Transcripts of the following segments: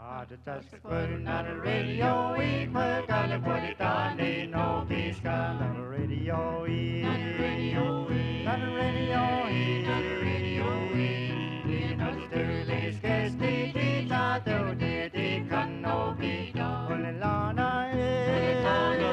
Just putting on the radio, we put on the body down, they know he's got on the radio, on the radio, on the radio, on the radio, you know the dirty scares the teeth out of the can no be done. When the lana is,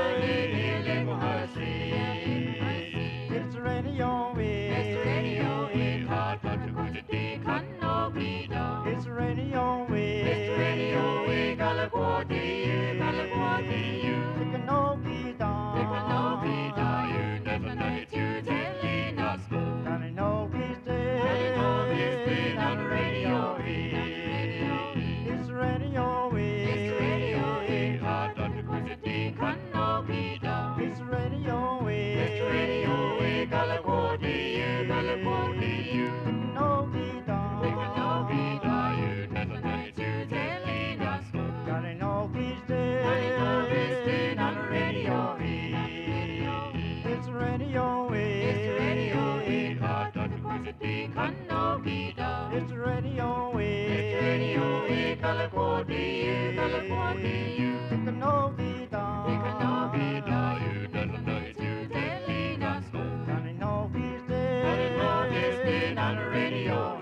it's the radio, it's the radio, hard to go to the can no be done. It's the radio, it's the radio, Galaguadi, you. It can no be done. It can no be done. You never know it, you telling us. And I know he's dead. I know he's dead on the radio. It's the radio, it's the radio, hard to go to the can no be done. It's the radio, it's the radio, Galaguadi, you. It can no be done. It can no be done. You never know it, you telling us. God, I know he's dead. I know he's dead on the radio. It's the radio. It's the radio. Hard to go to the can no be done. It's the radio. It's the radio. Galaguadi, you. It can no be done. It can no be done. You never know it, you telling us. God, I know he's dead. I know he's dead on the radio.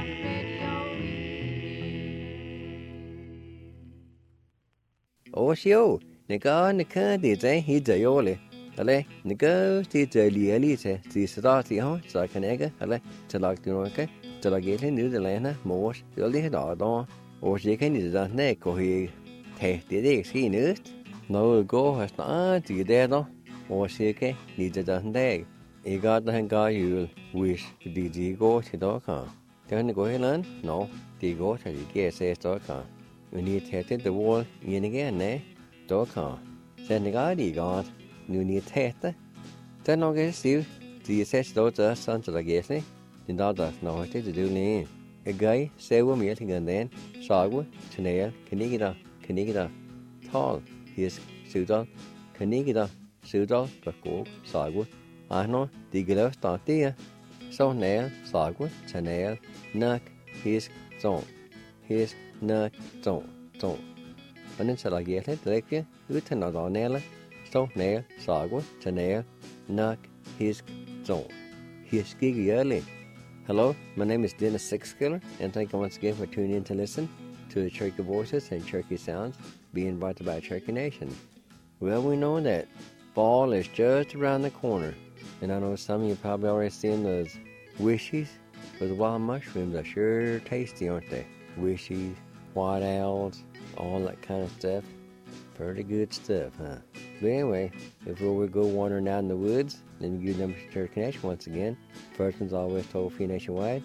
Åsjo, neka det er helt jævlig. Eller, neka det er lige til start i hånd, så kan jeg, eller, til lagt det nok, til lagt helt nyt eller andet, mors, det er lige der. Og så kan det da ikke gå helt tæt, det er ikke sket nyt. Når det går her snart, det er der, og så kan det da ikke. Jeg gør det, han gør jul, hvis det går til dere. Det kan det gå helt andet? Nå, det går til det giver sig dere. Men I tager til det wall, I er ikke nej, dere. Så det gør det godt, nu I tager det. Så når jeg siger, de er sæt dog til sådan, så der giver sig. Den der når det er det lige. Jeg gør selv mere til den, sagu, turnere, kan ikke der, tal, hisk, sydal, kan ikke der, sydal, bakog, sagu. Nå, de kan lave start det, så nær, sagu, turnere, nak, hisk, sådan, hisk, nak, sådan. Og den så der giver lidt rigtigt, uden at der næle, så nær, sagu, turnere, nak, hisk, sådan. Hisk ikke jærlig. Hello, my name is Dennis Sixkiller, and thank you once again for tuning in to listen to the Cherokee Voices and Cherokee Sounds being brought to by Cherokee Nation. Well, we know that fall is just around the corner, and I know some of you probably already seen those wishies with wild mushrooms. Are sure tasty, aren't they? Wishies, white owls, all that kind of stuff. Pretty good stuff, huh? But anyway, before we go wandering out in the woods, let me give the number to Cherokee Nation once again. First one's always toll-free nationwide,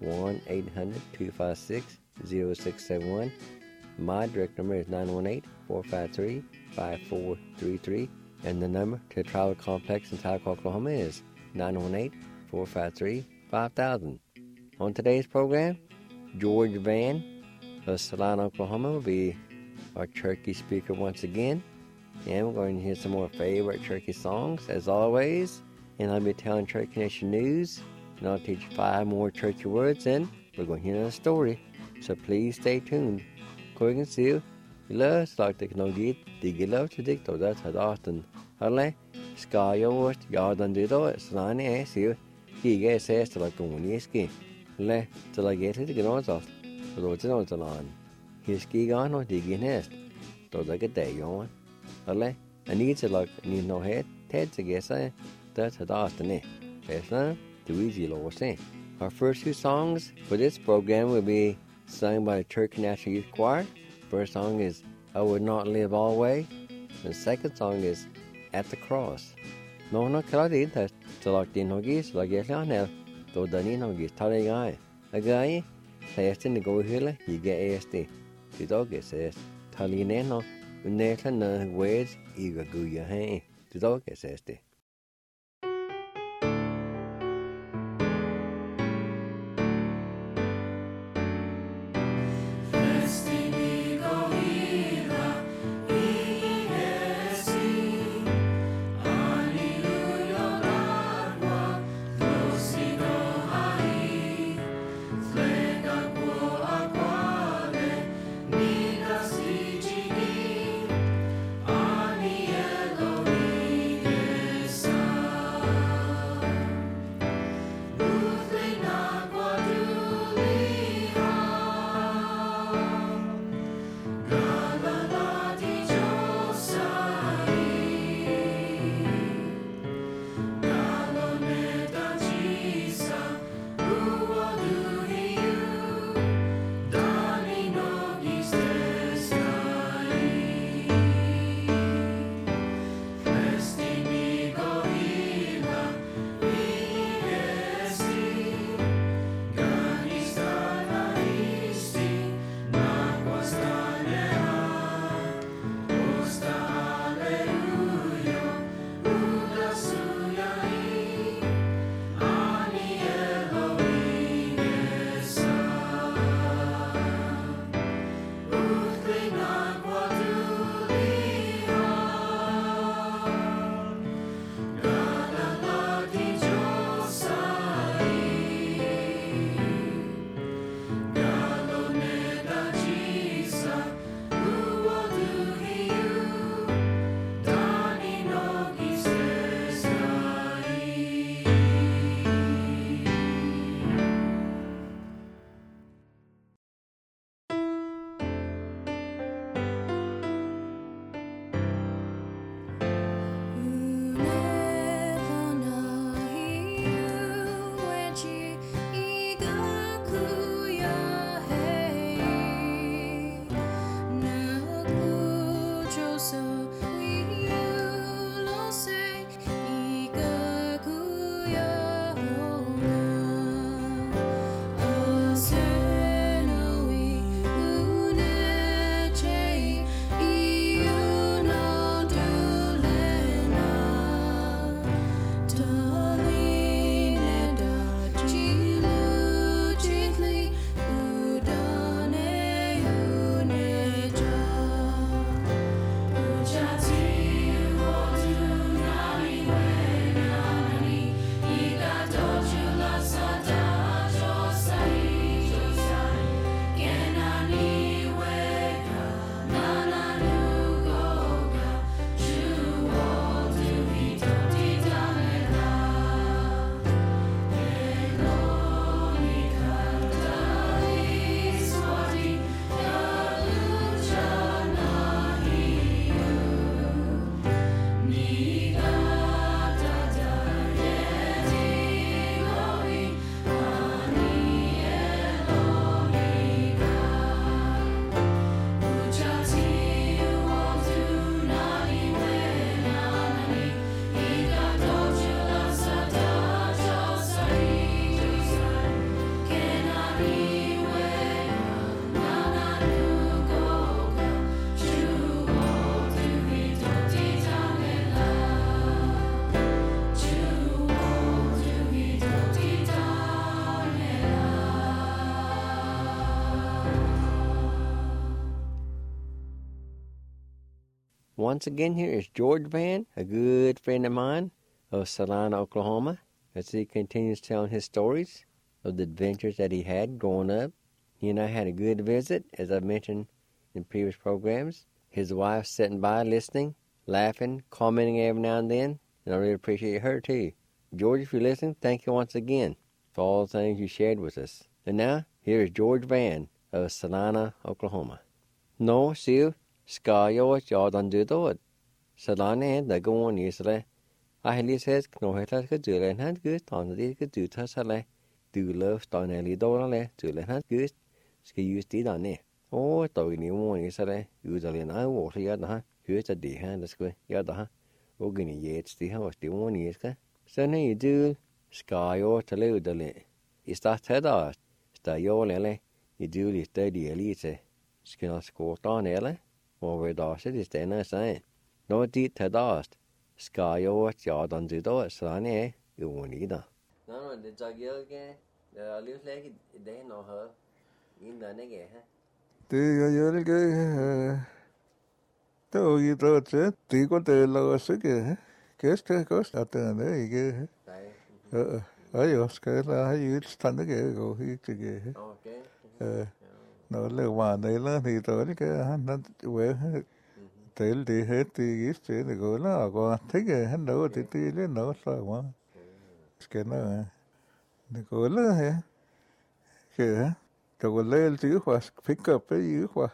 1-800-256-0671. My direct number is 918-453-5433. And the number to the Tribal Complex in Tahlequah, Oklahoma is 918-453-5000. On today's program, George Van of Salina, Oklahoma will be our Cherokee speaker once again. And we're going to hear some more favorite Cherokee songs, as always. And I'll be telling Cherokee Nation news. And I'll teach 5 more Cherokee words. And we're going to hear another story. So please stay tuned. Quick and seal. Løs lagt ikke noe gitt. De gir lov til dikt og det til daten. Alle skal jo vårt. Ja, den du da. Sånn er sier. Giga er sæst til å gå i ski. Alle til å gjøre litt grann. Og da til noe til land. Hiski grann og de gir nest. Da det ikke det jo. Alle. Jeg need til å gjøre noe helt. Ted til å gjøre det til daten. Fesna. Du easy lov å se. Our first 2 songs for this program will be sung by the Cherokee National Youth Choir. First song is I Would Not Live Always. The second song is At the Cross. No, klar det inte. Så lagt in något så lägger jag ner. Då den in något tar det igång. Agaj. Säger det går hela. Giga är det dag är så. Tar in en och nästan när words iga guja här. Det dag är så. Nina once again, here is George Van, a good friend of mine of Salina, Oklahoma, as he continues telling his stories of the adventures that he had growing up. He and I had a good visit, as I've mentioned in previous programs. His wife sitting by, listening, laughing, commenting every now and then, and I really appreciate her too. George, if you're listening, thank you once again for all the things you shared with us. And now, here is George Van of Salina, Oklahoma. No, Sue, ska jag Jordan dödad. Salina the go on Israel. I says no heta ka dule and had good on the ka do tasale. Do love don eli dolale to let had good. Ska use did on it. Oh, dog ni one Israel. Usually an eye water yada. Here's a day hand the square yada. Ogini yet the house the one is ka. So now you do ska yo to live the le. Is that head out? Sta yo lele. You do the study elite. Ska score on ele. Over the is then I say. No deed to dust. Ska yo Jordan dödad. Salina you won't either. No, the jagger again. The live like they know her. In the nigga, huh? Det cái tôi nghĩ tôi sẽ chỉ có thể lo sức cái có sao tên đấy cái ở chỗ cái là hay như thành cái rồi cái nó là hoàn đấy là thì tôi cái nó về tiền thì hết thì cái chuyện này gọi là còn thích cái hắn đâu thì lấy nó sao mà cái nó gọi là cái tôi lấy chữ khoa pick up cái chữ khoa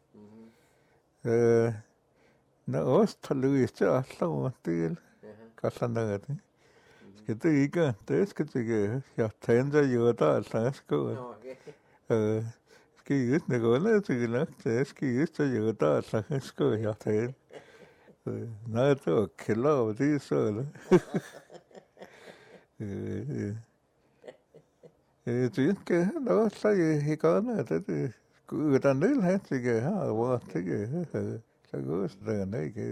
nó ở thằng lưỡi chứ sao tiền cả thằng nào đấy cái thứ cái test cái gì cái thêm ra nhiều ta sáng cái cái này gọi là gì nó test cái cho nhiều ta sáng cái thêm nó tôi kilo thì sao chuyện cái đó sao gì có nữa thế thì người ta nói hết thì cái qua thế cái sao có rồi này cái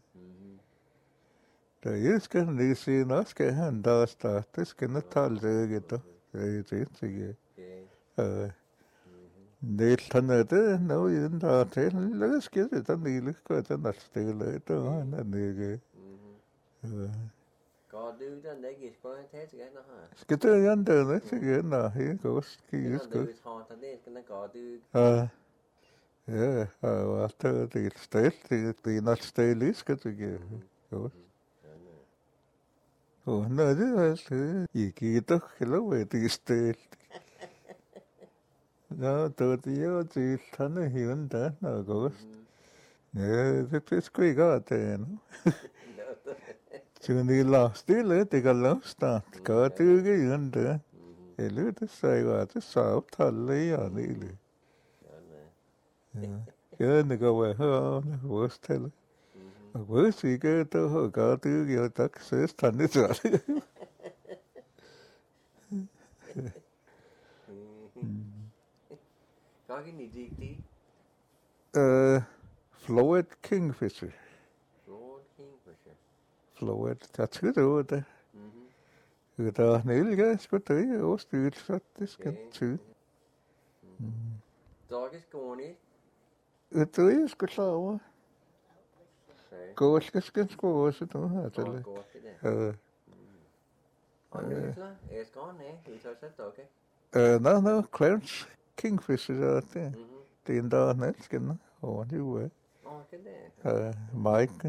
rồi cái này xí nó cái hắn đó start cái nó thal rồi cái đó rồi chuyện cái để thằng này thế nó yên đó thế lấy cái gì thằng này lấy cái thằng này từ lấy đó nó này cái có đưa ra để cái có thế cái nó hả? Cái thứ anh đời đấy cái nào hiện có cái gì cái thằng này cái nó có đưa after the state the not stay list cái gì có nó đấy là gì kia đó cái lâu về the state nó tôi thì nhớ thì thằng này hiện đó nó có thế cái cái tên Chừng đi last đi lấy thì cái last start có thứ cái gì đó cái lứa tới sai qua tới sao thật lấy à đi liền cái này có vẻ hơn worst thế là worst thì cái tôi có thứ gì tất sẽ thành cái gì có cái gì tí Floyd Kingfisher Floyd that's good rồi người ta nghĩ cái có tới Australia sát cái chữ đó cái con ấy cái tới cái sao á có cái có sự đó hả trời es con thì sao sẽ tổ cái no Clarence Kingfisher rồi thế tiền đó nữa cái nó họ như vậy cái này Mike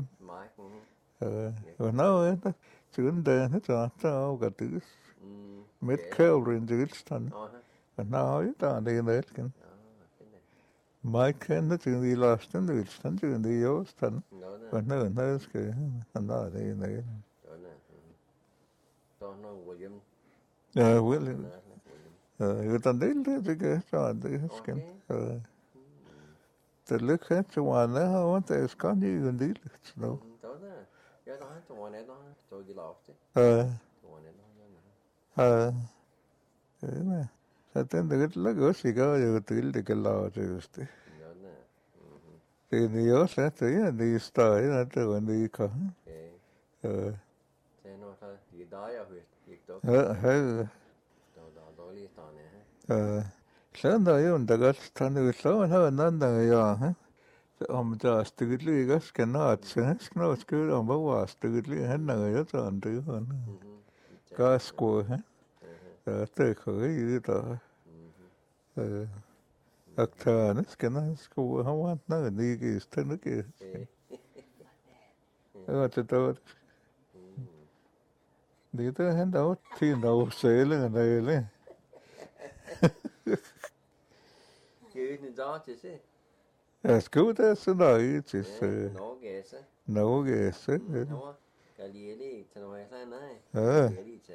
nó chuyện đây nó cho tao cả thứ met Kelvin chữ thằng nó ta đây đấy cái Mike nó chuyện đi last nó thằng chuyện đi yếu thằng và nó cái nó đây này đó nó William William người ta đấy cái cho đấy cái từ lúc hết cho nó không thể có như gần đi được đâu cái đó cho này nó cho gì lọt chứ thế này sao tên được cái lớp gì có rồi tự được cái lò rồi thì nhiều sẽ thấy là đi start là từ đi có thế nó thôi gì đó ya việc đó đó lý tao này sáng nay chúng ta có thằng người sống nó là ya om just tydliga ska natsen snart skulle om vara tydliga henne jag tar inte hon. Gasko här. Det kan ju det. Aktan ska na sko han var när det gick stanna ke. Jag vet inte. Det är hända åt till då selen där. Gud ni då till sig. Jag skulle det så där till Nå gäsa. nog är så. Nå Galieli till några nej. Ja.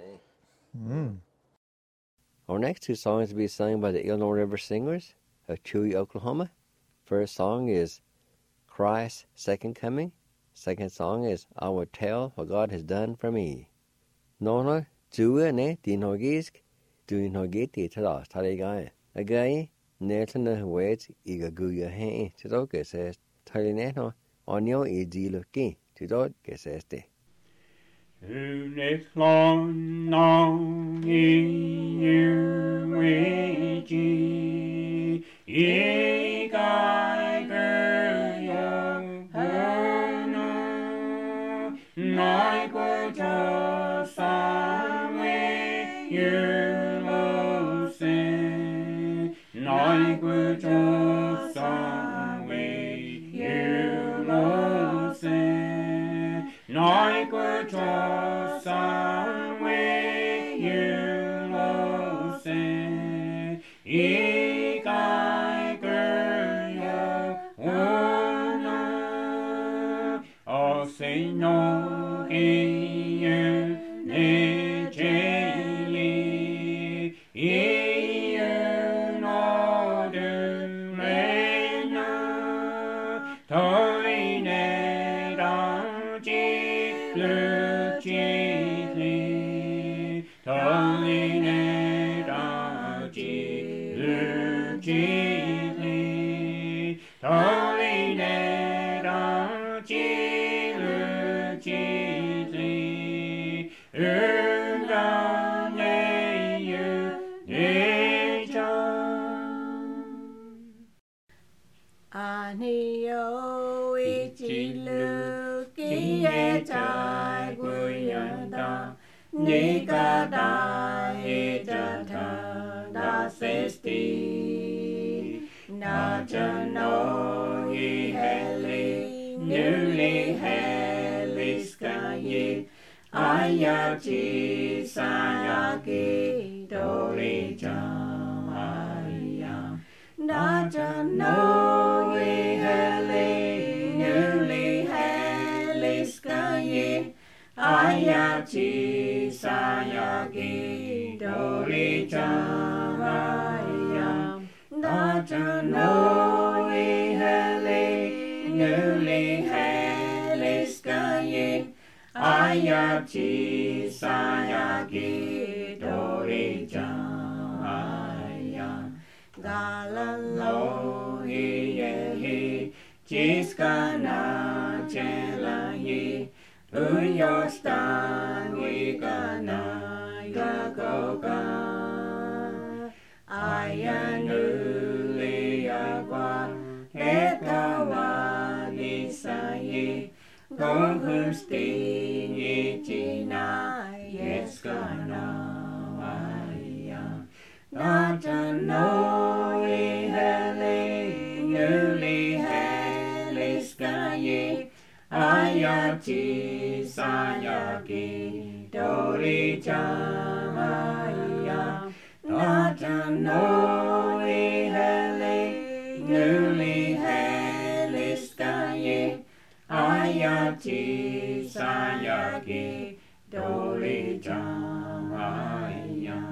Our next two songs will be sung by the Illinois River Singers of Chewy, Oklahoma. First song is Christ's Second Coming. Second song is I Will Tell What God Has Done For Me. Nona, Jua ne, din hogisk, du hogiti til os, tager det gai. A gai, netene words I guya hen, til dog says, tager neto, on your I diluki, til dog says det. Unes long in your wiki, ye guy girl, like what just some way you will say, like what just some way you will say, like what just some way you will say, ye guy girl, oh, say no. Nika da ita da sesti na jano I heli newly heli sky ayachi sayaki dori jamaya na jano heli newly heli sky ayachi sayagi dori jamaya naja no heli newly heli sky ayachi sayagi dori jamaya galalo hi jiskana chelahi Uyostan wikana yagoga Ayanuli agua Ekawa nisayi Gohusti ichina Yeskana aya Natano iheli Nuli heli skayi Ayachi sayaki dori jamaya Natano iheli newly heli skayi Ayachi sayaki dori jamaya.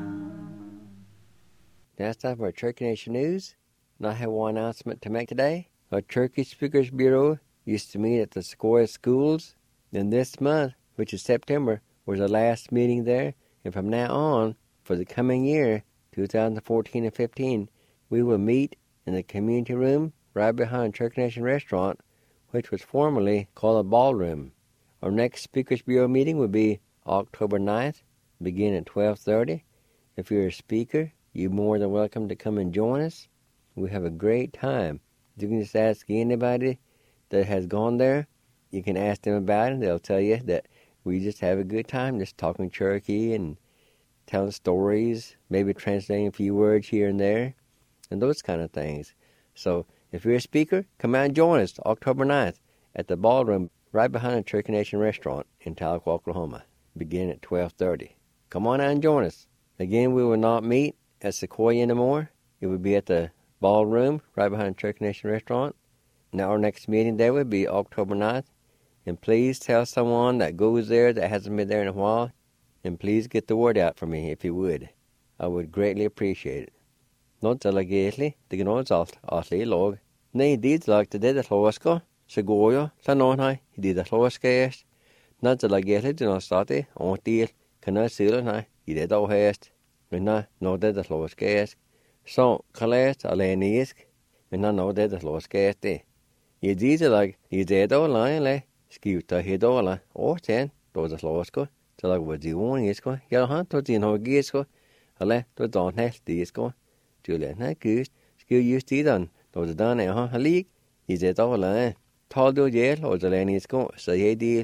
That's time for our Cherokee Nation News. And I have one announcement to make today. Our Cherokee Speakers Bureau used to meet at the Sequoia Schools, and this month, which is September, was the last meeting there, and from now on, for the coming year, 2014 and 15, we will meet in the community room right behind Cherokee Nation Restaurant, which was formerly called a ballroom. Our next Speakers Bureau meeting will be October 9th, begin at 12:30. If you're a speaker, you're more than welcome to come and join us. We have a great time. You can just ask anybody that has gone there, you can ask them about it. They'll tell you that we just have a good time just talking Cherokee and telling stories, maybe translating a few words here and there, and those kind of things. So if you're a speaker, come out and join us October 9th at the ballroom right behind the Cherokee Nation restaurant in Tahlequah, Oklahoma, beginning at 12:30. Come on out and join us. Again, we will not meet at Sequoia anymore. It will be at the ballroom right behind the Cherokee Nation restaurant. Now our next meeting there will be October 9th. And please tell someone that goes there that hasn't been there in a while. And please get the word out for me if you would. I would greatly appreciate it. Not delegately, the gnons oftly log. Nay, deeds like the dead at Loska, Segoya, Sanonai, he did at Loska. Not delegately do not start it, on deal, can I seal it, he did all haste. And not dead at Loska. So, Calais, Alanisk, and not dead at Loska. Ye deeds like, he did all line, Skiuta hidola, or 10, those at Loska. Så lag var dion isko, jeg har to din hogisko, alle to don helt disko. Julia na gust, skill just idan, to the dan ha lig, is it all la. Tal do yel or the lanisko, so ye deal.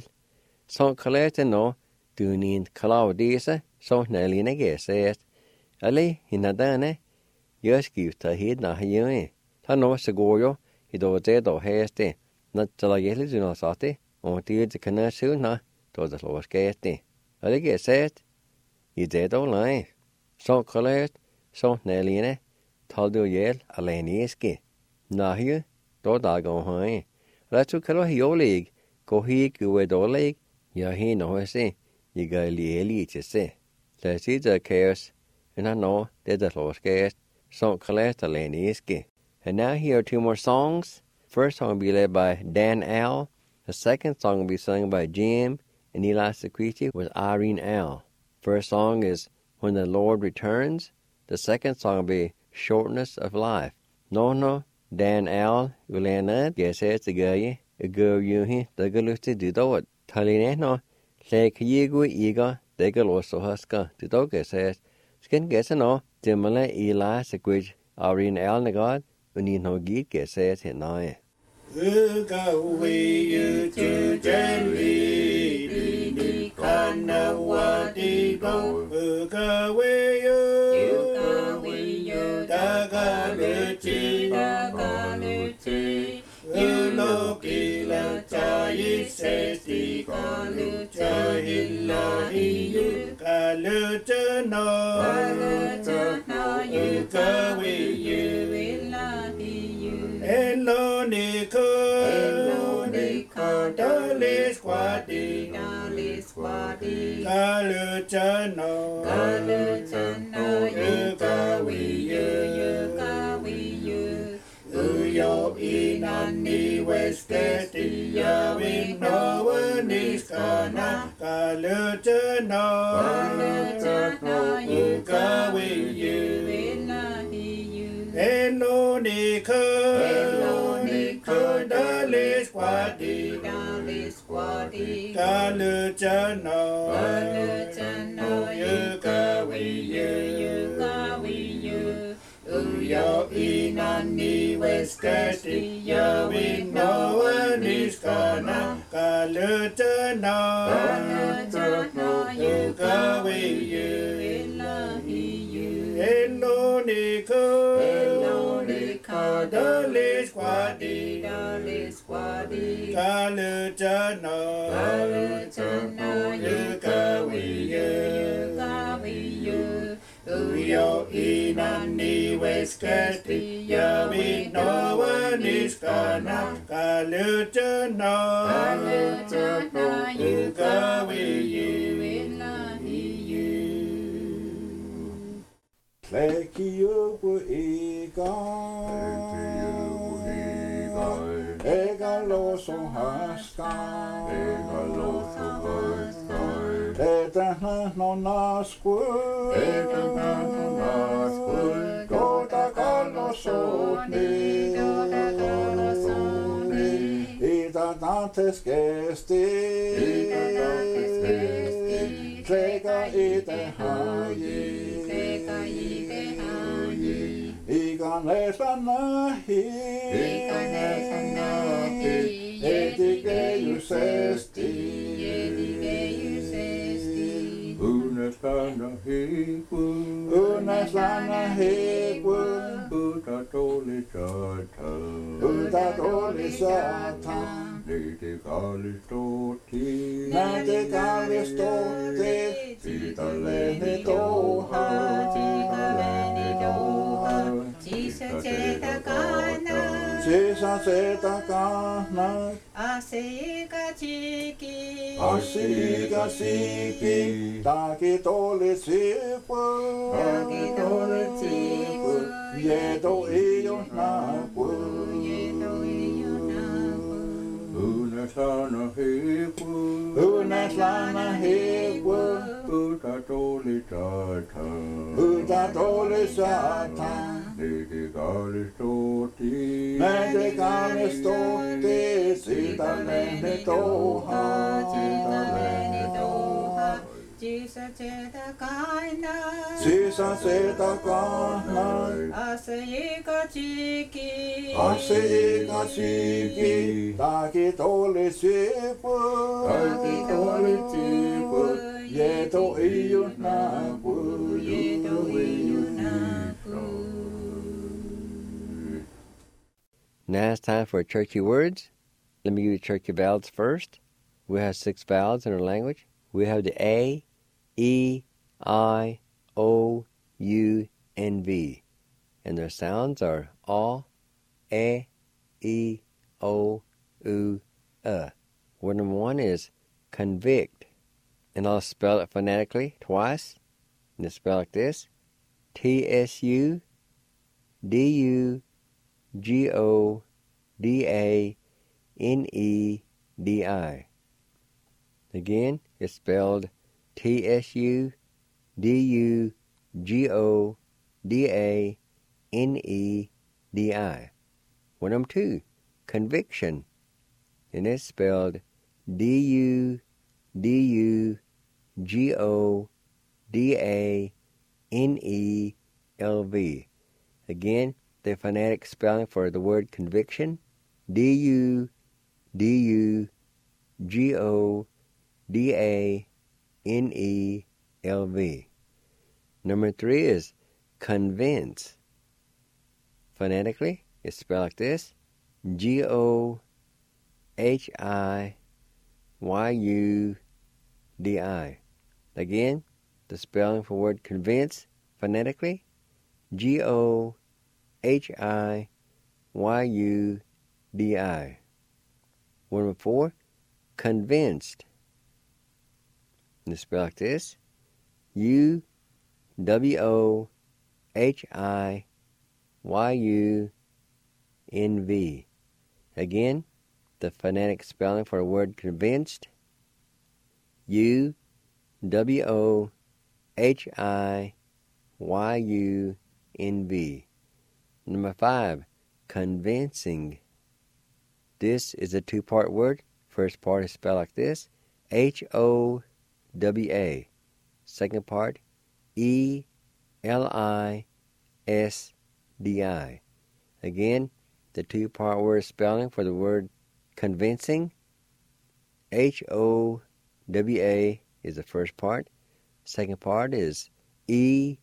So collect no, do need Claudisa, so Nelina guess. Alle hinadane, yes give to hid na hyue. Ta no segoyo, he do dead or haste, not till I yell do not sate, or deal the canal soon na, to the lowest gate. Alle get set, you did all line. So collect, so Nelina, told you yell, Alaniski. Now here, do dog on high. Let's go your leg, go he go with all leg, ya he no say, you got li to say. Let's see the chaos, and I know that the lowest gate, so collect Alaniski. And now here are two more songs. First song will be led by Dan Al. The second song will be sung by Jim and Eli Sequiti with Irene Al. First song is When the Lord Returns. The second song will be Shortness of Life. No, Dan Al, Ulanad, Gesset the Guy, a girl you he, the Galusti did it. Talineno, Lake Yigu Ega, the Galoso Huska, the dog says, Skin gets no, Dimala Eli Sequit, Irene Al Nagad, when you know Geet gets it at night. You to jelly, Kana wadi go, Ugawe you, Dagaluti, Ulokila Tayi Sesti, Kaluta Hillahi, Kalutano, Ugawe you, Elonico, Dali Squadi, Galutano, Ugawi, Uyo Inani Westeti, Yawin Noa Niskana, Galutano, Ugawi, Elonico, Dali Squadi, Galutano, Ugawi, Uyo Inani Westeti, Yawin Noa Niskana, Galutano, Ugawi, Elonico, Dali Squadi, Galutano, Ugawi, Uyo Inani Westeti, Yawin Noa Niskana, Galutano, Ugawi, Lekio Ega loso haskai, Eta no nasque, Gota calosone, Ita dantes gesti, Trega ite haye, Igan lesanahi, sesti. Uneslana hekun. Utatoli satan. Nete kalistoti. Sita lene toha. Sisa setakana. Asika chiki. Takitoli sipu. Yedo iyo napu. Uneslana hekun. Utatoli satan. Nete kalistoti. Sita lene toha. Sisa setakana. Asika chiki. Takitoli sipu. Yedo iyo napu. Now it's time for churchy words. Let me give you churchy vowels first. We have 6 vowels in our language. We have the A, E, I, O, U, and V. And their sounds are A, E, O, U, Word number 1 is convict. And I'll spell it phonetically twice. And it's spelled like this. TSUDUGODANEDI. Again, it's spelled TSUDUGODANEDI. Word number 2, conviction. And it's spelled DUDUGODANELV. Again, the phonetic spelling for the word conviction, DUDUGODANELV. Number 3 is convince. Phonetically, it's spelled like this, GOHIYUDI. Again, the spelling for word convince, phonetically, GOHIYUDI. Word number 4, convinced. And it's spelled like this, UWOHIYUNV. Again, the phonetic spelling for the word convinced, UWOHIYUNV. Number 5, convincing. This is a 2-part word. First part is spelled like this, HOWA. Second part, ELISDI. Again, the 2-part word spelling for the word convincing, HOWA is the first part. Second part is ELISDI.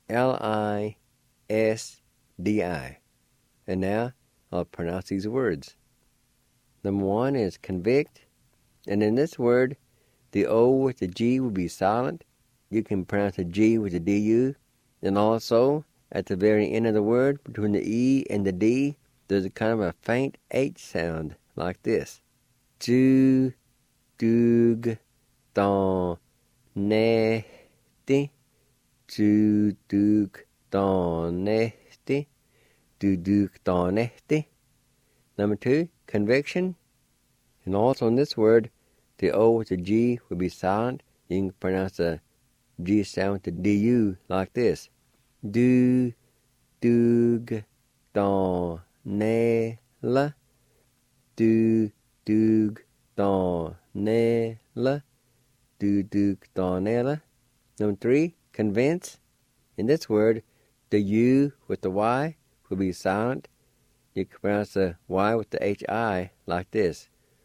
And now I'll pronounce these words. Number 1 is convict. And in this word, the O with the G will be silent. You can pronounce the G with the DU. And also, at the very end of the word, between the E and the D, there's a kind of a faint H sound, like this. Du, dug, don, nehti. Du, dug, don, nehti. Du, dug, don, nehti. Number 2, conviction. And also in this word, the O with the G will be silent. You can pronounce the G sound with the DU like this. Du, dug, don, ne, la. Du, dug, don, ne, la. Du, dug, don, ne, la. Number 3, convince. In this word, the U with the Y will be silent. You can pronounce the Y with the HI like this.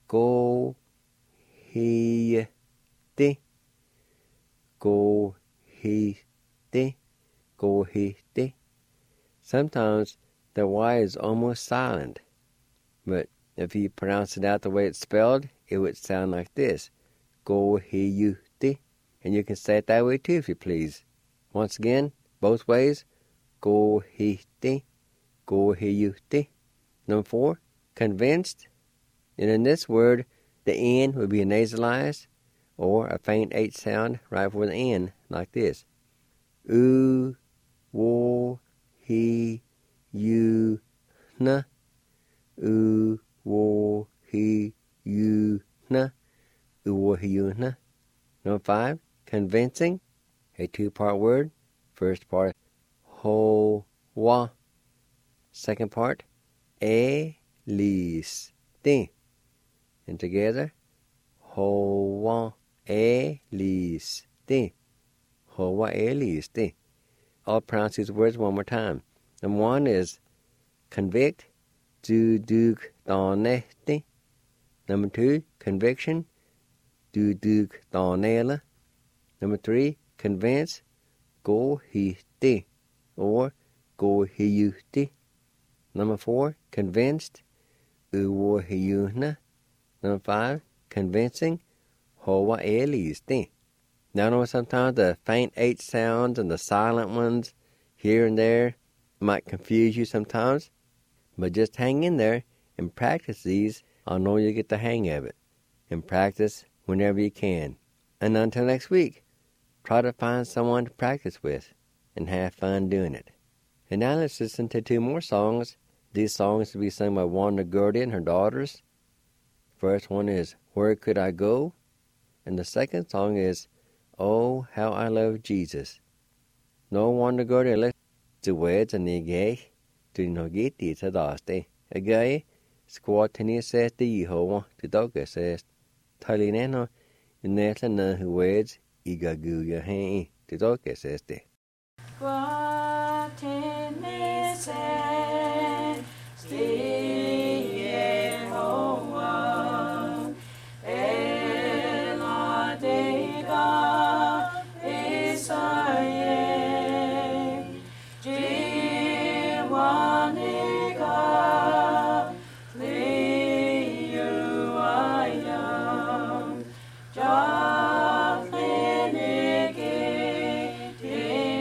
Go he te. Go he te. Go he te. Sometimes the Y is almost silent, but if you pronounce it out the way it's spelled, it would sound like this. Go he you te. And you can say it that way too if you please. Once again, both ways. Go he te. Go he you te. Number 4, convinced. And in this word, the N would be nasalized, or a faint H sound right before the N, like this. U, wo, he, you, na. U, wo, he, you, na. U, wo, he, you, na. Number 5, convincing. A 2-part word. First part, ho, wa. Second part, lis, te. And together, ho, wa, lis, te. Ho, wa, lis, te. I'll pronounce these words one more time. Number 1 is convict, du, duk, dane, te. Number 2, conviction, du, duk, danela. Number 3, convince, go, he, te, or go, he, you, te. Number 4, convinced, u, wo, he, you, na. Number 5, convincing, ho, wa, lis, te. Now I know sometimes the faint H sounds and the silent ones here and there might confuse you sometimes, but just hang in there and practice these. I know you'll get the hang of it. And practice whenever you can. And until next week, try to find someone to practice with and have fun doing it. And now let's listen to 2 more songs. These songs will be sung by Wanda Gertie and her daughters. First one is Where Could I Go? And the second song is Oh, How I Love Jesus. No Wanda Gertie, let's do words and the gay to no get it at last. A gay squat tennis says the Yehovah to dog says Talinano in Nathan who words Igaguya hey to dog says the. Just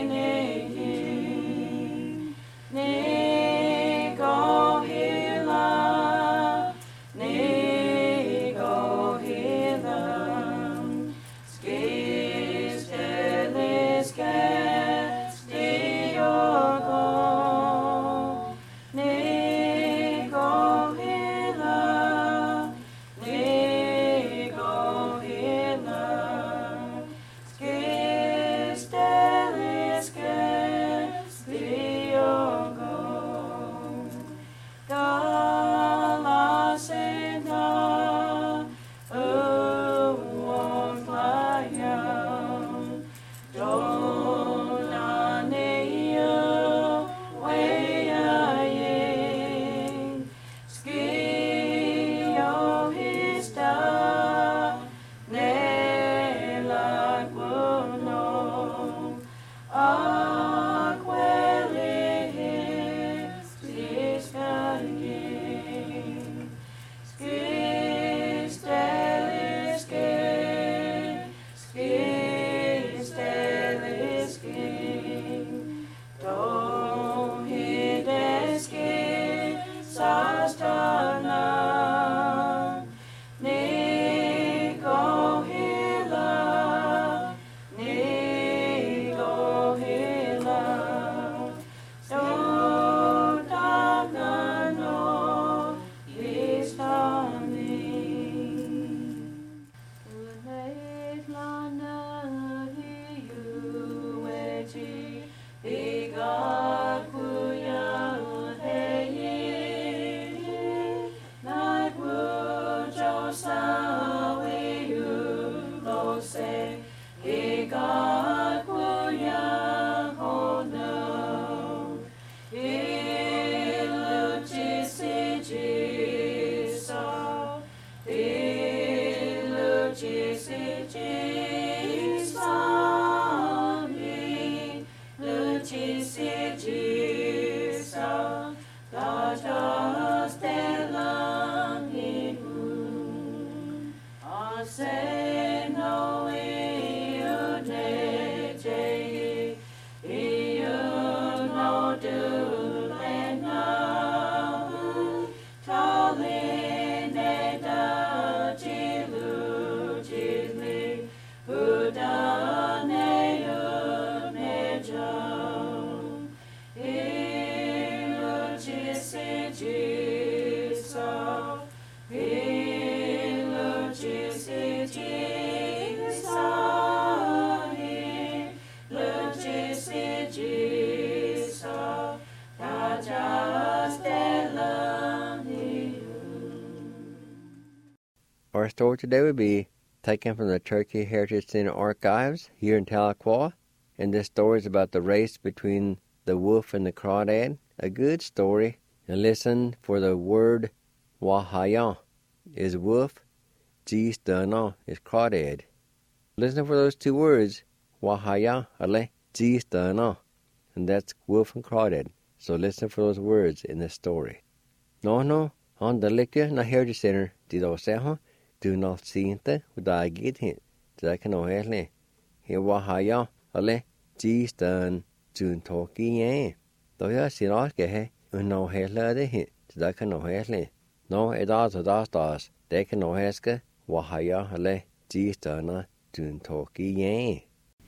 Our story today will be taken from the Turkey Heritage Center archives here in Tahlequah, and this story is about the race between the wolf and the crawdad. A good story. And listen for the word Wahaya is wolf, G-Stana is crawdad. Listen for those two words, Wahaya, G-Stana, and that's wolf and crawdad. So listen for those words in this story. No, on the liquor na Heritage Center, did I say, do not see it without I get hit. Did I can know it? Here Wahaya, G-Stan, June talkie, eh? Though I see not get no hair the hit. Did I can know it? No, it does, they can know Heska, Wahaya, G-Stan, June talkie, eh?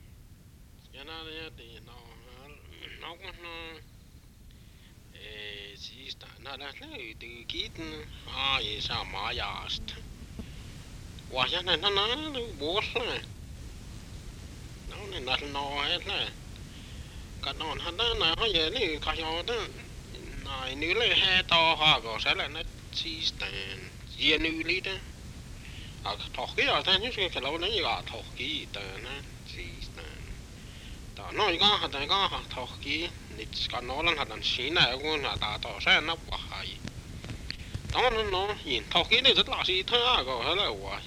Du kitten I samma jast. Wahja na bosle. No no hele. Kanon hada na haye ni kayode. Na nu le he to ha go sele na sistan. Ye nu lite. Ak toki ja tan ju ke lo ni ga toki ta na sistan. Ta no ga hada ga toki. Nits kanolan hadan sina gun hada to sa na wahai. Nó nhìn thọc cái này rất là gì thế à có là quá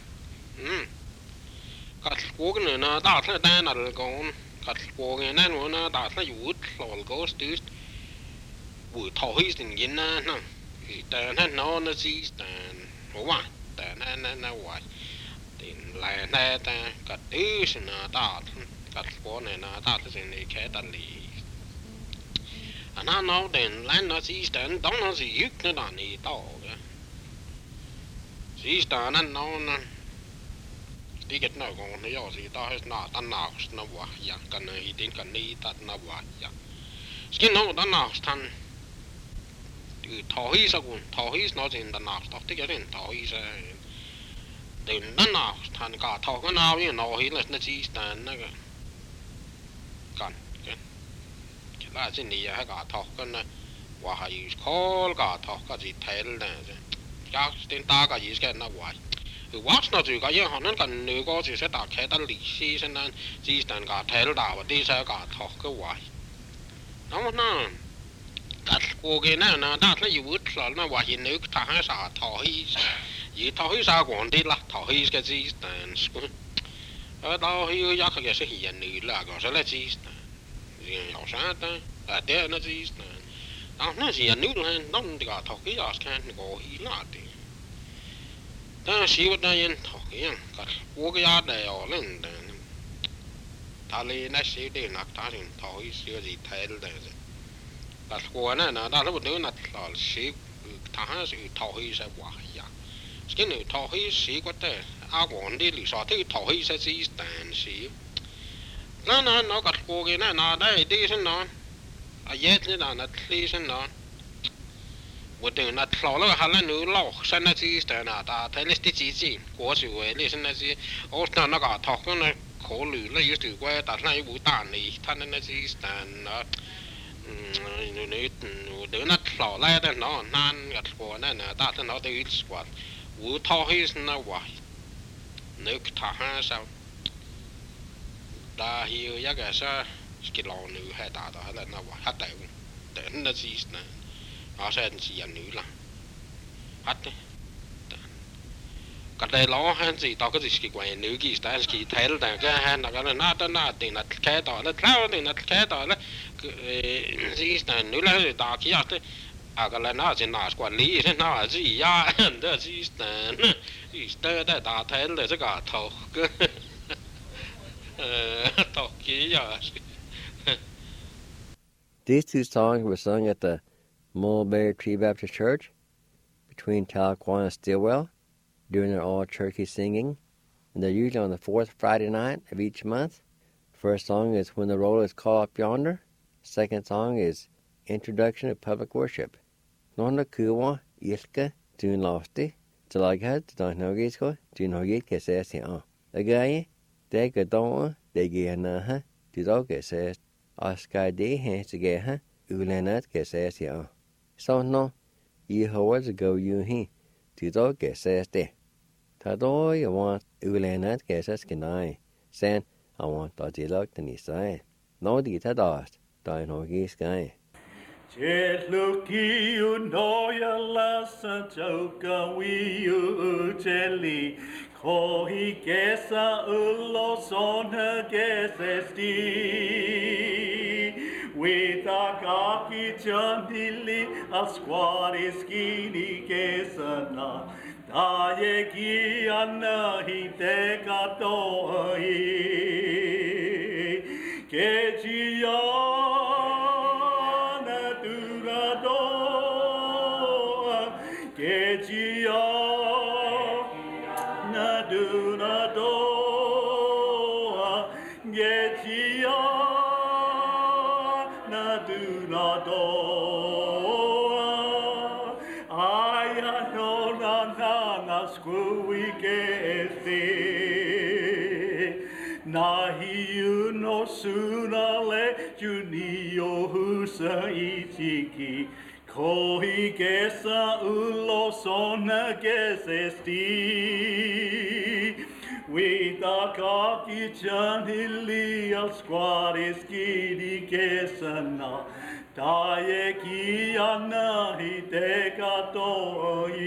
cắt cố cái này nó đã thế đây là con cắt cố cái này nó đã thế dụt lòi có stứ buổi thọc hết tình nhiên nè thì nó gì quá nó quá thì lại này ta cắt thứ nó đã cắt cố này nó đã thế này cái ta lì nó nói đến lên nó chỉ đến đóng nó chỉ giúp nó là này to cái chỉ đến nó đi cái nào còn nó giờ gì to hết nó tan nào nó quá dạng cần này đến cần này tạt nó quá dạng cái nó tan nào tan từ thổi sao cũng thổi nó trên tan nào thổi cái đến thổi sao đến tan nào tan cả thổi cái nào như nó hết là nó chỉ đến nó cái cần là trên này hay cả thọc cái này, và hay khó cả thọc cái gì thế này, các tên ta cái gì cái nó vậy, watch nó chỉ cái gì họ nó cần nếu có chỉ sẽ đặt cái tên lịch sử cho nên chỉ cần cả thế là và đi sẽ cả thọc cái vậy, đó mà nó, cái cô cái này nó đã thấy nhiều là nó vậy hiện nếu ta hay sao thổi, gì thổi sao còn đi là thổi cái gì này, ở đâu hiểu giá cái sẽ hiện nữa là có sẽ là gì nhỏ sát á, thế nó gì nó gì anh nước lên nó thì cả thọc cái giọt can có ý là thì ta xíu ta yên thọc cái cả cố cái giọt này ở lên ta lên nó xíu để nạp ta thì thọc cái xíu gì thay lên cả cố này nó đã rất nhiều là xíu ta sẽ thọc cái sẽ quá ya cái này thọc cái xíu quá thế à còn đi lý do thì thọc cái sẽ gì tàn xíu nó cắt cô cái này nó đây đi xem nó yết như là nó đi xem nó một đường nó tháo nó hay là nữ lọ xem nó chỉ là ta thấy nó chỉ của sự vậy đi xem nó chỉ ô nó cả thọc nó khổ lử nó yếu sự quay ta thấy bụi tàn này thanh nó chỉ là nó đứa nó tháo lại đó nó nan cắt cô này là ta thấy nó tới quạt bụi tháo hết nó vậy nước thả sao ta hiểu giá cái sao cái lò nữ hay ta đó là nó quá hát để nó gì nè họ sẽ chỉ ăn nữ là hát đấy cái đây lò hay gì tao cái gì cái quầy nữ cái ta cái thấy là cái hay là cái nó tiền là cái đó là theo tiền là cái đó là gì nè nữ là ta cái gì à cái là nó chỉ là quản lý thế nó là gì ya đó gì nè cái đó ta thấy là cái thầu These two songs were sung at the Mulberry Tree Baptist Church between Tahlequah and Stillwell during their all-turkey singing, and they're usually on the fourth Friday night of each month. First song is When the Roll is Called Up Yonder. Second song is Introduction to Public Worship. Nonna kuwa ilka tun lasti talagha tanogisko tunogit ke says here. Again, they go down, they get na to dog says Oscar de hands together, Ulanat ke says here. So no, ye hours ago you he to dog says de. Tadoi, I want Ulanat Gasas Ganai. San, I want Dodilok the Nisai. No, the Tadost, Dine Hogi Sky. Cheluki unoya lasa choka wiu cheli kohi kesa ulo sona kesesti wita kaki chandili asquari skini kesana daye ki anna hite katoi kechiya Nahi no suna le junio husa ichiki kohi kesa ulo sona kesesti Wita kaki chanili al squaris kidi kesana Taye ki anahi te katoi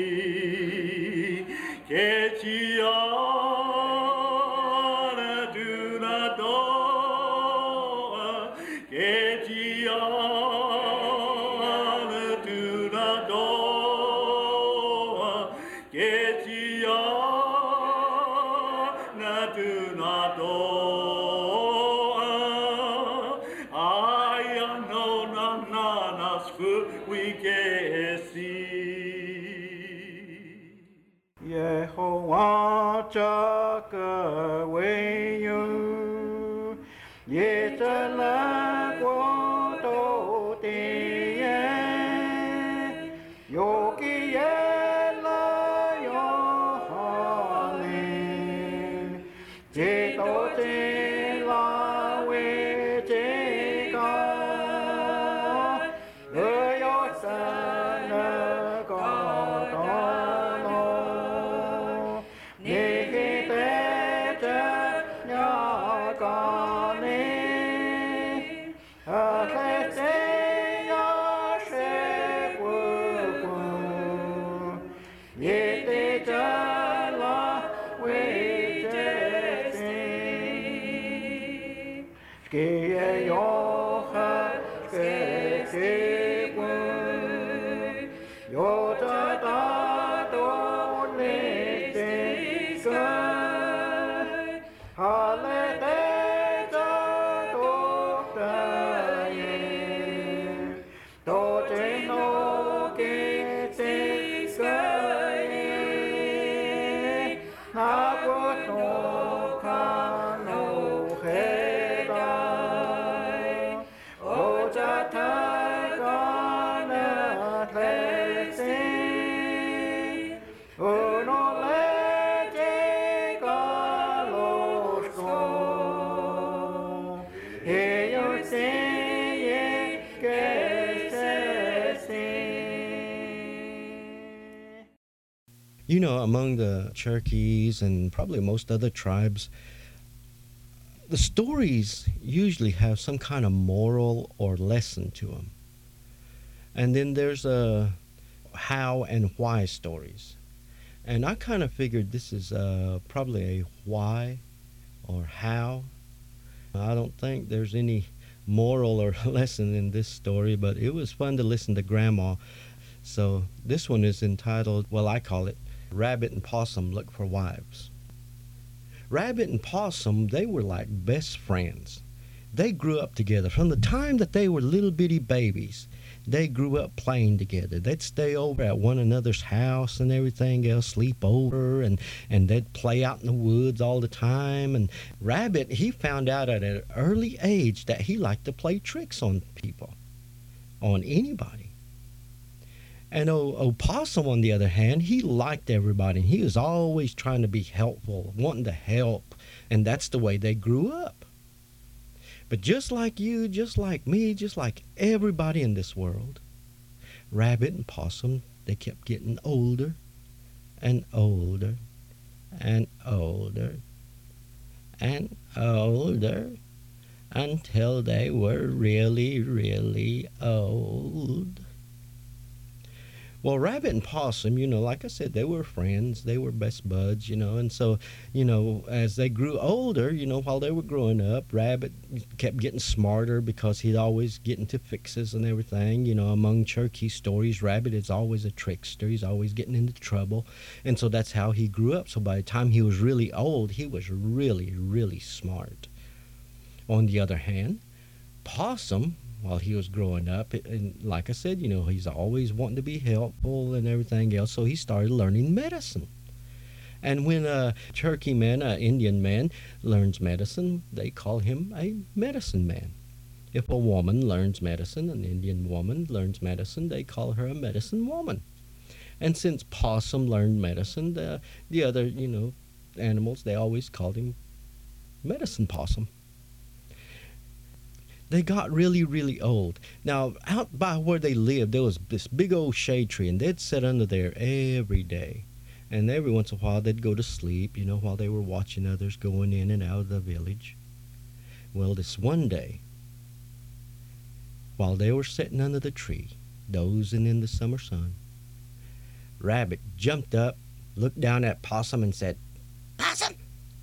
Kechiana duna doa Kechiana duna doa Kechiana duna doa Aya no na na nas fu we kesi Yehovah chaka weyu yetala kwa to tiye yoki yela yohane jeto te la we te ka yo sana ka You know, among the Cherokees and probably most other tribes, the stories usually have some kind of moral or lesson to them. And then there's a how and why stories. And I kind of figured this is probably a why or how. I don't think there's any moral or lesson in this story, but it was fun to listen to Grandma. So this one is entitled, well, I call it, Rabbit and Possum Look for Wives. Rabbit and Possum, they were like best friends. They grew up together. From the time that they were little bitty babies, they grew up playing together. They'd stay over at one another's house and everything else, sleep over, and they'd play out in the woods all the time. And Rabbit, he found out at an early age that he liked to play tricks on people, on anybody. And Opossum, on the other hand, he liked everybody. He was always trying to be helpful, wanting to help. And that's the way they grew up. But just like you, just like me, just like everybody in this world, Rabbit and Possum, they kept getting older and older and older and older until they were really, really old. Well, Rabbit and Possum, like I said, they were friends. They were best buds, and so, as they grew older, while they were growing up, Rabbit kept getting smarter because he'd always get into fixes and everything. Among Cherokee stories, Rabbit is always a trickster. He's always getting into trouble. And so that's how he grew up. So by the time he was really old, he was really, really smart. On the other hand, Possum, while he was growing up, and like I said, he's always wanting to be helpful and everything else, so he started learning medicine. And when a Cherokee man, an Indian man, learns medicine, they call him a medicine man. If a woman learns medicine, an Indian woman learns medicine, they call her a medicine woman. And since Possum learned medicine, the other, animals, they always called him Medicine Possum. They got really, really old. Now, out by where they lived, there was this big old shade tree, and they'd sit under there every day. And every once in a while, they'd go to sleep, while they were watching others going in and out of the village. Well, this one day, while they were sitting under the tree, dozing in the summer sun, Rabbit jumped up, looked down at Possum, and said, "Possum,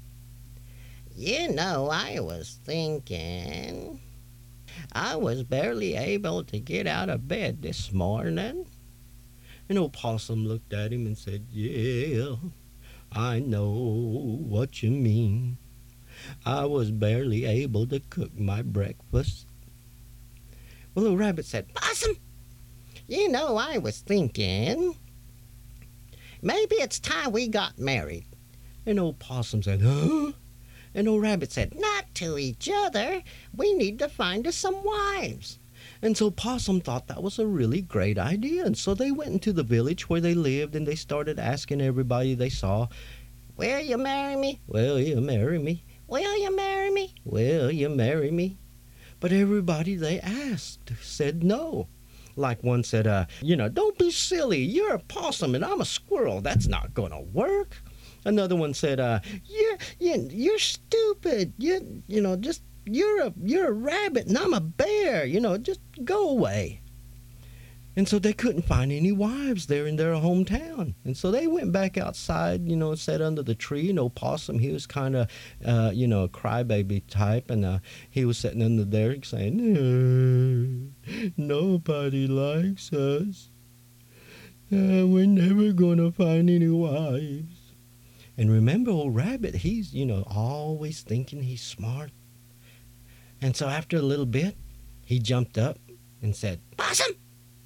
I was thinking. I was barely able to get out of bed this morning." And old Possum looked at him and said, "Yeah, I know what you mean. I was barely able to cook my breakfast." Well, old Rabbit said, "Possum, I was thinking, maybe it's time we got married." And old Possum said, "Huh?" And old Rabbit said, "Not to each other. We need to find us some wives." And so Possum thought that was a really great idea. And so they went into the village where they lived, and they started asking everybody they saw, "Will you marry me? Will you marry me? Will you marry me? Will you marry me?" But everybody they asked said no. Like one said, "Don't be silly. You're a possum and I'm a squirrel. That's not going to work." Another one said, "You're stupid. You're a rabbit and I'm a bear. Just go away." And so they couldn't find any wives there in their hometown. And so they went back outside, sat under the tree. Possum, he was kind of, a crybaby type. And he was sitting under there saying, "Nobody likes us. We're never going to find any wives." And remember, old Rabbit, he's, always thinking he's smart. And so after a little bit, he jumped up and said, "Possum,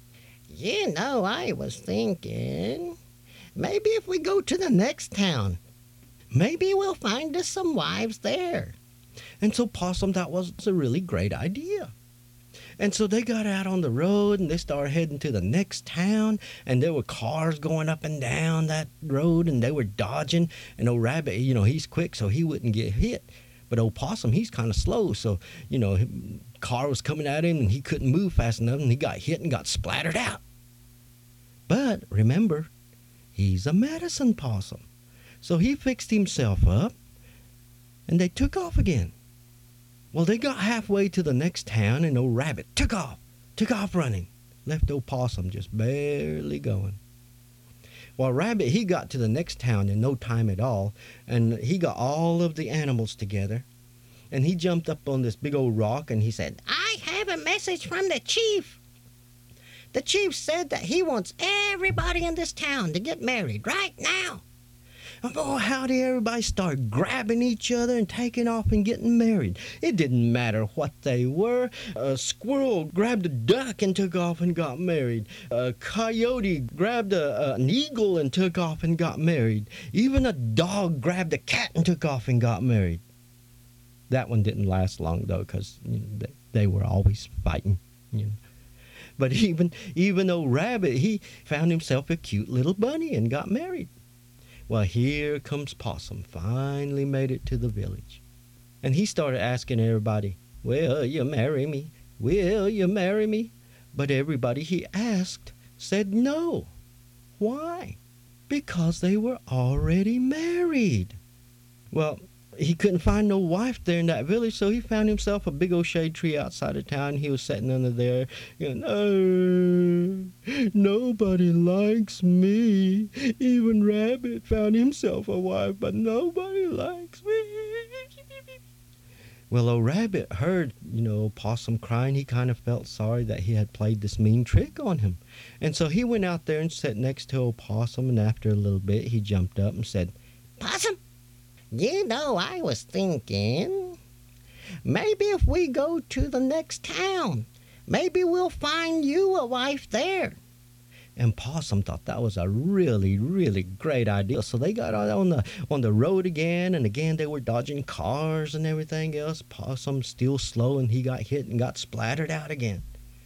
I was thinking, maybe if we go to the next town, maybe we'll find us some wives there." And so Possum, that was a really great idea. And so they got out on the road and they started heading to the next town, and there were cars going up and down that road and they were dodging. And old Rabbit, he's quick so he wouldn't get hit. But old Possum, he's kind of slow, so, car was coming at him and he couldn't move fast enough and he got hit and got splattered out. But remember, he's a medicine possum. So he fixed himself up and they took off again. Well, they got halfway to the next town, and old Rabbit took off running, left old Possum just barely going. Well, Rabbit, he got to the next town in no time at all, and he got all of the animals together, and he jumped up on this big old rock, and he said, "I have a message from the chief. The chief said that he wants everybody in this town to get married right now." And boy, how did everybody start grabbing each other and taking off and getting married. It didn't matter what they were. A squirrel grabbed a duck and took off and got married. A coyote grabbed an eagle and took off and got married. Even a dog grabbed a cat and took off and got married. That one didn't last long, though, because they were always fighting. But even old Rabbit, he found himself a cute little bunny and got married. Well, here comes Possum, finally made it to the village. And he started asking everybody, "Will you marry me? Will you marry me?" But everybody he asked said no. Why? because they were already married. Well, he couldn't find no wife there in that village, so he found himself a big old shade tree outside of town. He was sitting under there, nobody likes me. Even Rabbit found himself a wife, but nobody likes me. Well, old Rabbit heard, Possum crying. He kind of felt sorry that he had played this mean trick on him. And so he went out there and sat next to old Possum, and after a little bit, he jumped up and said, "Possum, I was thinking, maybe if we go to the next town, maybe we'll find you a wife there." And Possum thought that was a really, really great idea. So they got out on the road again, and again they were dodging cars and everything else. Possum still slow, and he got hit and got splattered out again.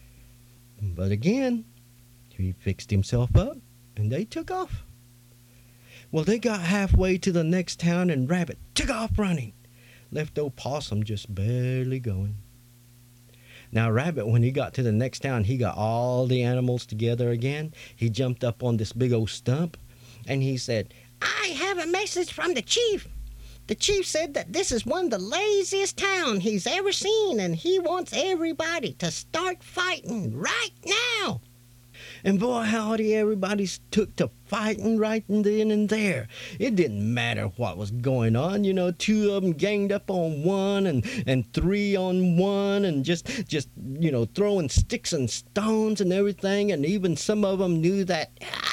But again, he fixed himself up, and they took off. Well, they got halfway to the next town, and Rabbit took off running, left old Possum just barely going. Now, Rabbit, when he got to the next town, he got all the animals together again. He jumped up on this big old stump, and he said, "I have a message from the chief. The chief said that this is one of the laziest towns he's ever seen, and he wants everybody to start fighting right now." And boy, howdy, everybody took to fighting right then and there. It didn't matter what was going on. 2 of them ganged up on one and 3 on one, and just throwing sticks and stones and everything. And even some of them knew that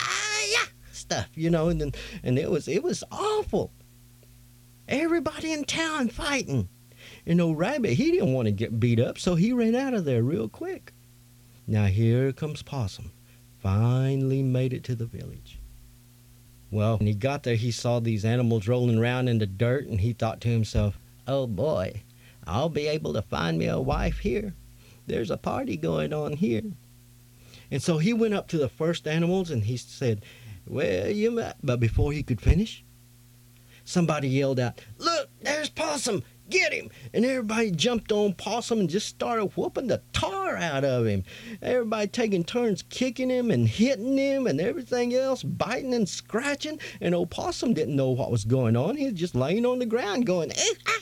stuff, and it was awful. Everybody in town fighting. Rabbit, he didn't want to get beat up, so he ran out of there real quick. Now here comes Possum. Finally made it to the village. Well, when he got there, he saw these animals rolling around in the dirt, and he thought to himself, "Oh boy, I'll be able to find me a wife here. There's a party going on here." And so he went up to the first animals, and he said, "Well, you might," but before he could finish, somebody yelled out, "Look, there's Possum! Get him!" And everybody jumped on Possum and just started whooping the tar out of him. Everybody taking turns kicking him and hitting him and everything else, biting and scratching. And old Possum didn't know what was going on. He was just laying on the ground going,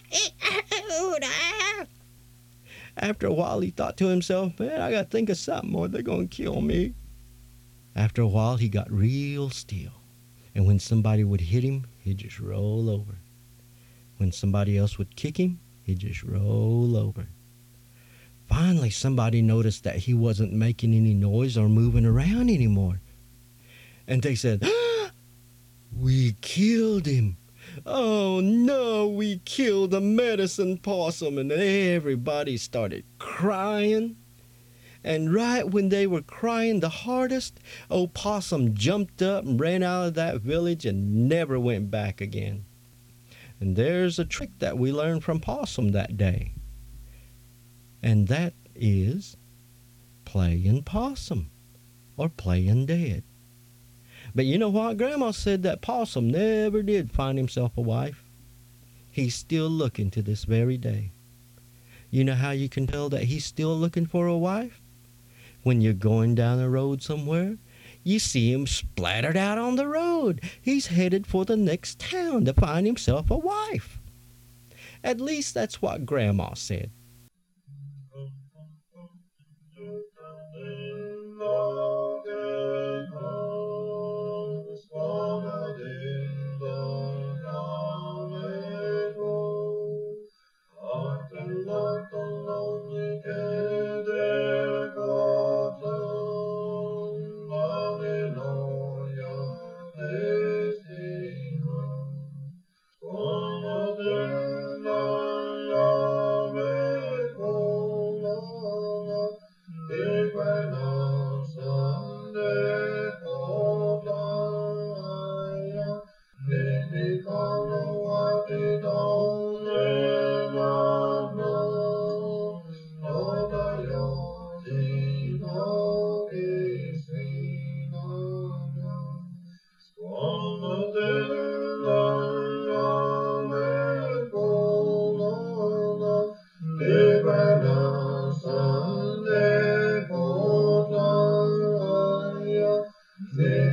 After a while, he thought to himself, "Man, I got to think of something or they're going to kill me." After a while, he got real still. And when somebody would hit him, he'd just roll over. When somebody else would kick him, he'd just roll over. Finally, somebody noticed that he wasn't making any noise or moving around anymore. And they said, "We killed him. Oh no, we killed the medicine possum." And everybody started crying. And right when they were crying the hardest, old Possum jumped up and ran out of that village and never went back again. And there's a trick that we learned from Possum that day. And that is playing possum or playing dead. But you know what? Grandma said that Possum never did find himself a wife. He's still looking to this very day. You know how you can tell that he's still looking for a wife? When you're going down the road somewhere, you see him splattered out on the road. He's headed for the next town to find himself a wife. At least that's what Grandma said.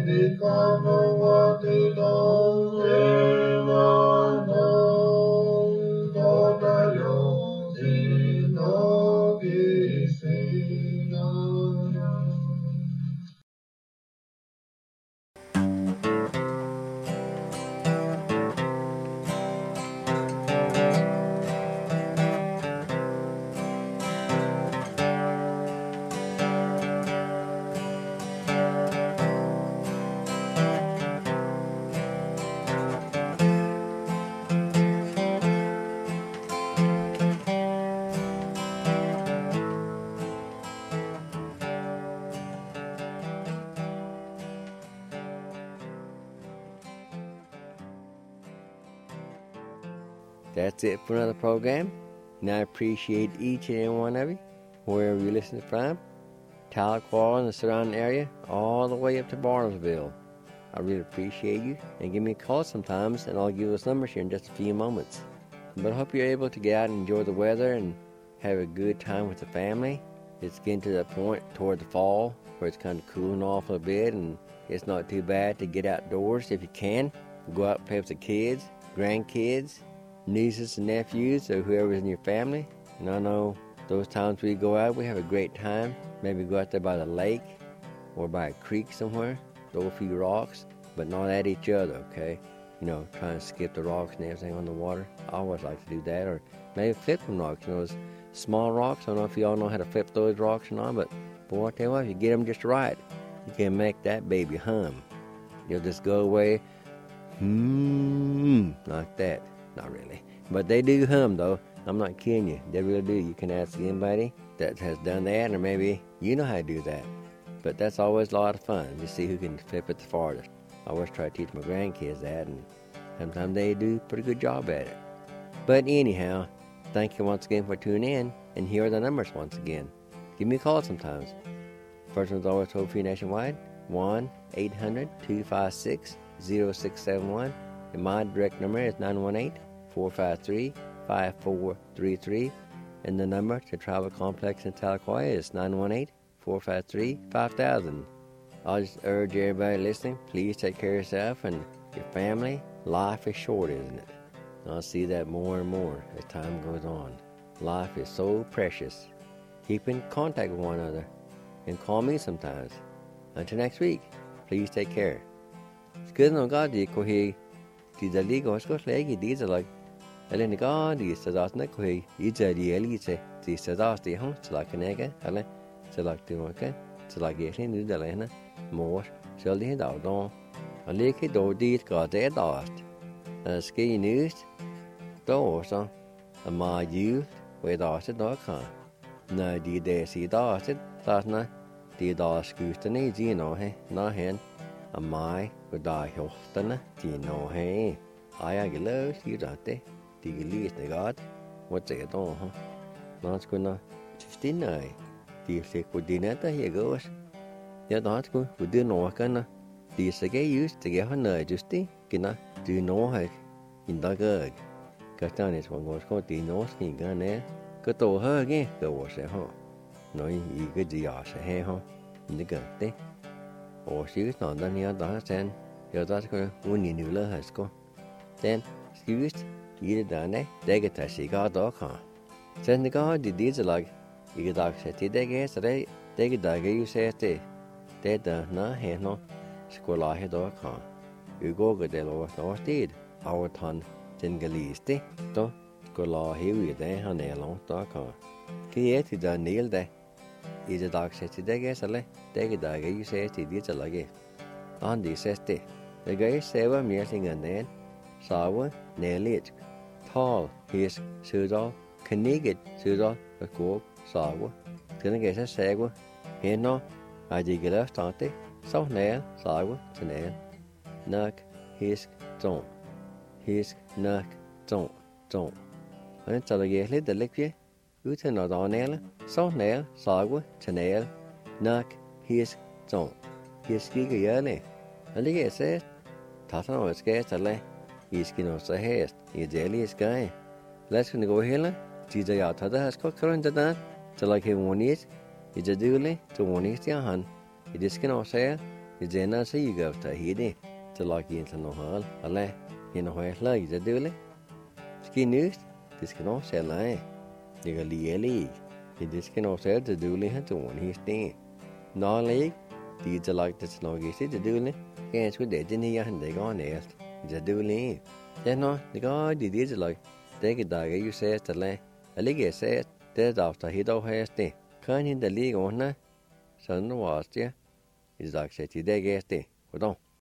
That's it for another program, and I appreciate each and every one of you, wherever you listen from, Tahlequah and the surrounding area, all the way up to Bartlesville. I really appreciate you, and give me a call sometimes, and I'll give you those numbers here in just a few moments. But I hope you're able to get out and enjoy the weather and have a good time with the family. It's getting to that point toward the fall where it's kind of cooling off a bit, and it's not too bad to get outdoors if you can. Go out and play with the kids, grandkids, nieces and nephews, or whoever's in your family. And I know those times we go out, we have a great time. Maybe go out there by the lake or by a creek somewhere, throw a few rocks, but not at each other, okay? You know, trying to skip the rocks and everything on the water. I always like to do that, or maybe flip some rocks. You know, those small rocks. I don't know if you all know how to flip those rocks or not, but boy, I tell you what, if you get them just right, you can make that baby hum. You'll just go away, like that. Not really. But they do hum, though. I'm not kidding you. They really do. You can ask anybody that has done that, or maybe you know how to do that. But that's always a lot of fun, to see who can flip it the farthest. I always try to teach my grandkids that, and sometimes they do a pretty good job at it. But anyhow, thank you once again for tuning in, and here are the numbers once again. Give me a call sometimes. First one's always toll-free nationwide, 1-800-256-0671. And my direct number is 918-453-5433. And the number to Travel Complex in Tahlequah is 918-453-5000. I'll just urge everybody listening, please take care of yourself and your family. Life is short, isn't it? I'll see that more and more as time goes on. Life is so precious. Keep in contact with one another and call me sometimes. Until next week, please take care. Skidno gadi kohi tidali gosko legi dizalag. Eleni gadi sadasna kohi ijadi elite di sadasti hon slakanega ale salaktiwaka salageli nudalena more shaldi dawdon. Aleki do dit gade dast. Ski news dosa ama you with dasta.com. Na di desi dasta dasna di daskustani dino he na hen amai goda hochtana dino he aya gelo sidate di gelis ne god what say don ha nas kuna 59 di se kodinata he goes ya dat ku udu no kana di sege use to get hana justi kina do no ha indagag katanis wangos ko di no skin gane ko to ha ge ko was ha nói ý cái gì ở sẽ hay không những cái đấy ở xíu nó đang nhớ đó sen giờ đó có muốn nhìn nhiều hơn hết cô sen xíu ý đó này để cái tài xí có đó không sen có đi là cái đó sẽ thì để cái để cái yêu sẽ thế để đó nó hay nó school hay đó không yêu go cái đấy lo nó tiệt our ton trên cái list đó school hiểu gì đấy hắn này long đó không cái thì đó níl đấy is a dog says today guess a take a dog you say to this a lagi on the says the guy sever meeting and then saw nail it tall his sudo knigget sudo a cook saw gonna get a segwa here no I did get left on it so nail saw to nail knock his don't and so the get lit the lick you uten ở đó nè, sáu nè, sáu quá, chân nè, nắc, his, trông, his kí cái gì nè, anh đi cái gì, thằng nó cái gì là, his kí nó sẽ hết, cái gì là cái, let's gonna go here, chỉ giờ要他的có kêu anh ta, chỉ là cái one is, cái gì đi lên, chỉ one is tiếng Hàn, cái gì cái nó sẽ, Jena say you go to Hidi, to like into no hall, a lay, in a way like the dooley. Ski news, this can all say lie. You got the league. This can all say the dooley had to one his thing. No league, these are like the snoggy the dooley. Can't with the dinner and they gone nest. The dooley. Then no, the guy did it like, take a dagger you say to lay. A league said, there's after he don't have stay. Can't in the league on her? Son was there. Is like said, you dig a stay. Hold on.